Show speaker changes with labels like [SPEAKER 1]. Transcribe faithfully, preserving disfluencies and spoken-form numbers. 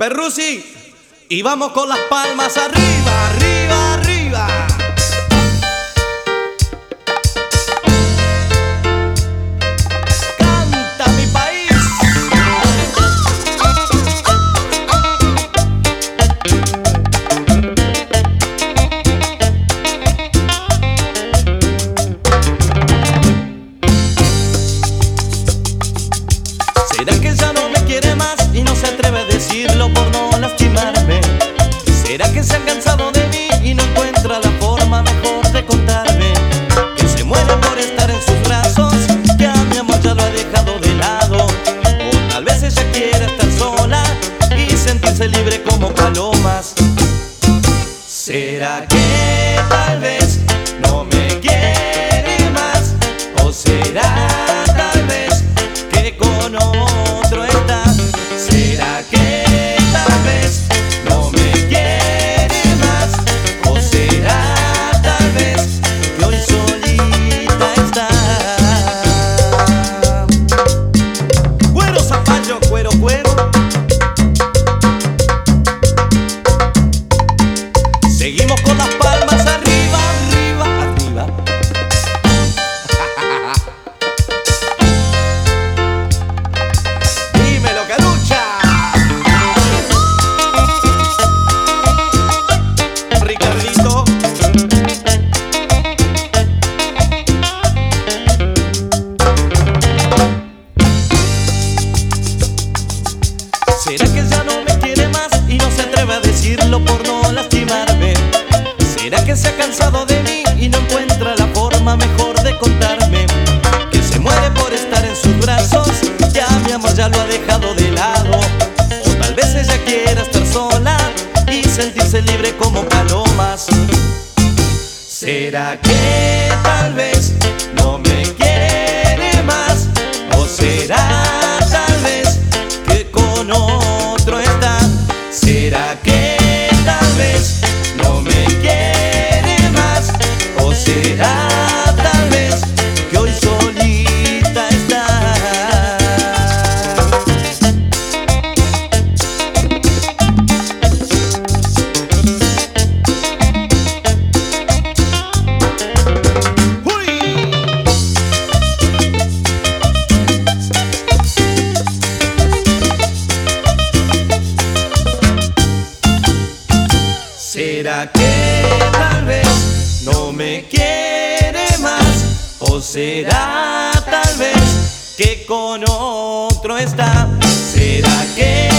[SPEAKER 1] Perrusi, y vamos con las palmas arriba, arriba, arriba. Canta mi país. ¿Será que ya no me quiere más y no se atreve a decirlo por no lastimarme? ¿Será que se ha cansado de mí y no encuentra la forma mejor de contarme? Que se muere por estar en sus brazos, que a mi amor ya lo ha dejado de lado. O tal vez ella quiera estar sola y sentirse libre como palomas. ¿Será que tal vez no me quiere más? ¿O será tal vez que con otro está? ¿Será que tal vez no me quiere más? ¿O será tal vez que hoy solita está? Cuero zapallo, cuero, cuero. Seguimos con las palmas arriba, arriba, arriba. Dímelo, Carucha. Ricardito. ¿Será que ya no me quiere más y no se atreve a decirlo por no lastimarme? ¿Será que se ha cansado de mí y no encuentra la forma mejor de contarme? Que se muere por estar en sus brazos, ya mi amor ya lo ha dejado de lado. O tal vez ella quiera estar sola y sentirse libre como palomas. ¿Será que tal vez no me quiere más? ¿O será tal vez que con otro está? ¿Será que tal vez no me quiere más? ¿O será tal vez que hoy solita está? ¡Uy! ¿Será que tal vez no me quiere más? ¿O será tal vez que con otro está? ¿Será que